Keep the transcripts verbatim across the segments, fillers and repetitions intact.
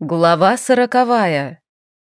Глава сороковая.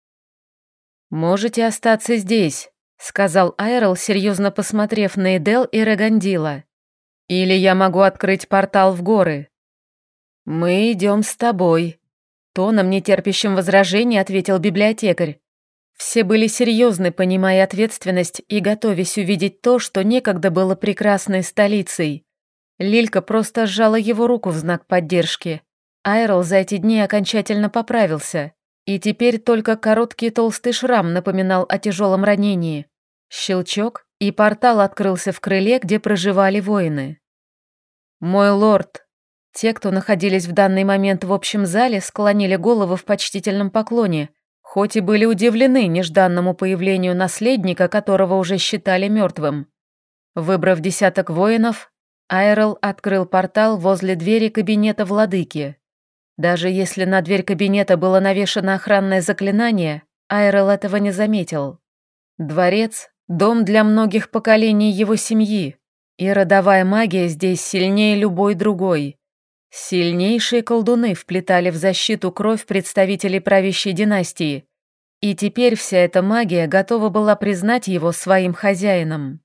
«Можете остаться здесь», — сказал Айрел, серьезно посмотрев на Эдел и Регандила. «Или я могу открыть портал в горы». «Мы идем с тобой», — тоном, нетерпящим возражений, ответил библиотекарь. Все были серьезны, понимая ответственность и готовясь увидеть то, что некогда было прекрасной столицей. Лилька просто сжала его руку в знак поддержки. Айрел за эти дни окончательно поправился, и теперь только короткий толстый шрам напоминал о тяжелом ранении. Щелчок, и портал открылся в крыле, где проживали воины. «Мой лорд!» Те, кто находились в данный момент в общем зале, склонили головы в почтительном поклоне, хоть и были удивлены нежданному появлению наследника, которого уже считали мертвым. Выбрав десяток воинов, Айрел открыл портал возле двери кабинета владыки. Даже если на дверь кабинета было навешано охранное заклинание, Айрел этого не заметил. Дворец – дом для многих поколений его семьи, и родовая магия здесь сильнее любой другой. Сильнейшие колдуны вплетали в защиту кровь представителей правящей династии, и теперь вся эта магия готова была признать его своим хозяином.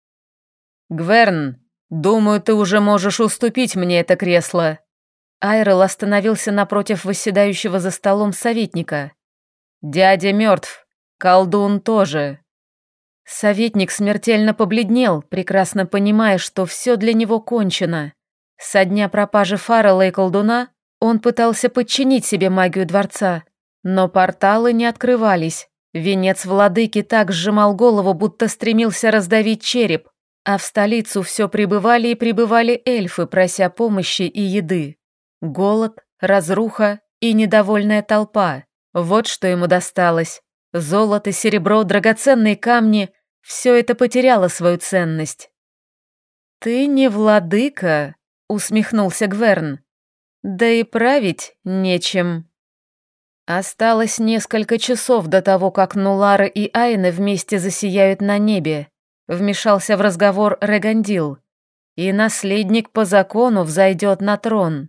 «Гверн, думаю, ты уже можешь уступить мне это кресло». Айрел остановился напротив восседающего за столом советника. «Дядя мертв, колдун тоже». Советник смертельно побледнел, прекрасно понимая, что все для него кончено. Со дня пропажи Фаррелла и колдуна он пытался подчинить себе магию дворца, но порталы не открывались. Венец владыки так сжимал голову, будто стремился раздавить череп, а в столицу все прибывали и прибывали эльфы, прося помощи и еды. Голод, разруха и недовольная толпа. Вот что ему досталось. Золото, серебро, драгоценные камни – все это потеряло свою ценность. «Ты не владыка», – усмехнулся Гверн. «Да и править нечем». Осталось несколько часов до того, как Нулара и Айна вместе засияют на небе. Вмешался в разговор Регандил. И наследник по закону взойдет на трон.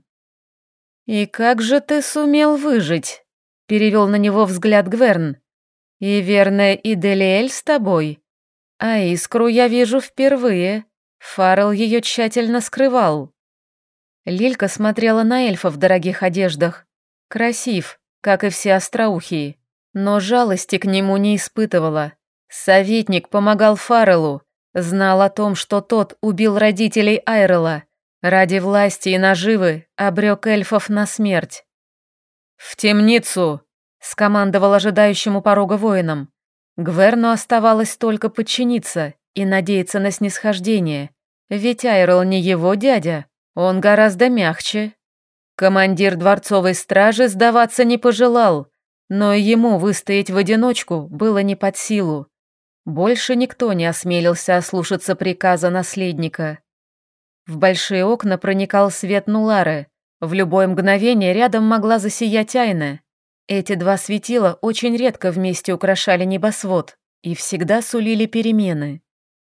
«И как же ты сумел выжить?» – перевел на него взгляд Гверн. «И верная Иделиэль с тобой? А искру я вижу впервые. Фаррелл ее тщательно скрывал». Лилька смотрела на эльфа в дорогих одеждах. Красив, как и все остроухие, но жалости к нему не испытывала. Советник помогал Фарреллу, знал о том, что тот убил родителей Айрела. Ради власти и наживы обрек эльфов на смерть. «В темницу!» — скомандовал ожидающему порога воинам. Гверну оставалось только подчиниться и надеяться на снисхождение, ведь Айрел не его дядя, он гораздо мягче. Командир дворцовой стражи сдаваться не пожелал, но и ему выстоять в одиночку было не под силу. Больше никто не осмелился ослушаться приказа наследника. В большие окна проникал свет Нулары. В любое мгновение рядом могла засиять Айна. Эти два светила очень редко вместе украшали небосвод и всегда сулили перемены.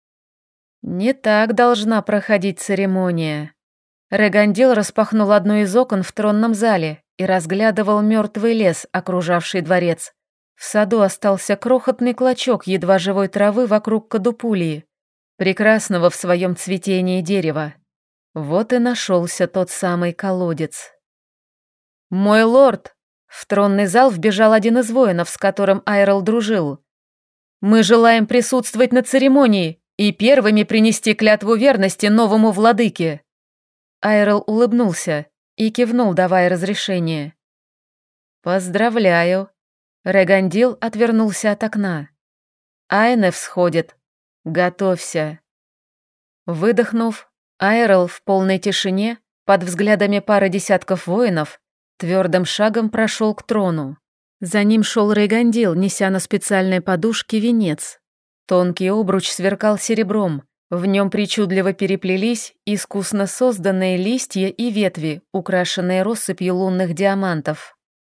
Не так должна проходить церемония. Регандил распахнул одно из окон в тронном зале и разглядывал мертвый лес, окружавший дворец. В саду остался крохотный клочок едва живой травы вокруг кадупулии, прекрасного в своем цветении дерева. Вот и нашелся тот самый колодец. «Мой лорд!» В тронный зал вбежал один из воинов, с которым Айрел дружил. «Мы желаем присутствовать на церемонии и первыми принести клятву верности новому владыке». Айрел улыбнулся и кивнул, давая разрешение. «Поздравляю». Регандил отвернулся от окна. «Айна всходит. Готовься». Выдохнув, Айрел в полной тишине, под взглядами пары десятков воинов, твердым шагом прошел к трону. За ним шел Регандил, неся на специальной подушке венец. Тонкий обруч сверкал серебром, в нем причудливо переплелись искусно созданные листья и ветви, украшенные россыпью лунных диамантов.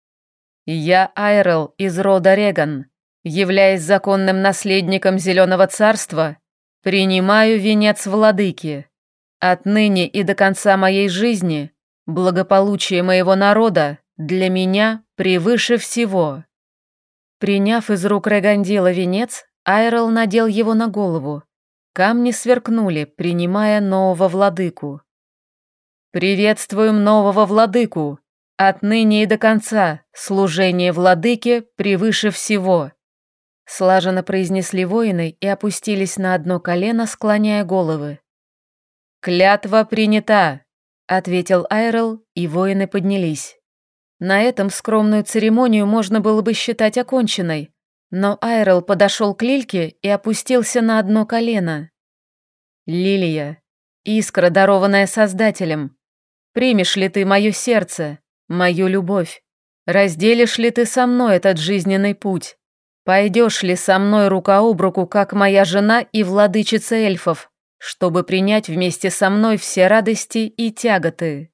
«Я Айрел из рода Реган, являясь законным наследником Зеленого Царства, принимаю венец владыки. Отныне и до конца моей жизни благополучие моего народа для меня превыше всего». Приняв из рук Регандила венец, Айрел надел его на голову. Камни сверкнули, принимая нового владыку. «Приветствуем нового владыку! Отныне и до конца служение владыке превыше всего!» Слаженно произнесли воины и опустились на одно колено, склоняя головы. «Клятва принята!» — ответил Айрел, и воины поднялись. На этом скромную церемонию можно было бы считать оконченной, но Айрел подошел к Лильке и опустился на одно колено. «Лилия, искра, дарованная Создателем, примешь ли ты мое сердце, мою любовь? Разделишь ли ты со мной этот жизненный путь? Пойдешь ли со мной рука об руку, как моя жена и владычица эльфов, чтобы принять вместе со мной все радости и тяготы?»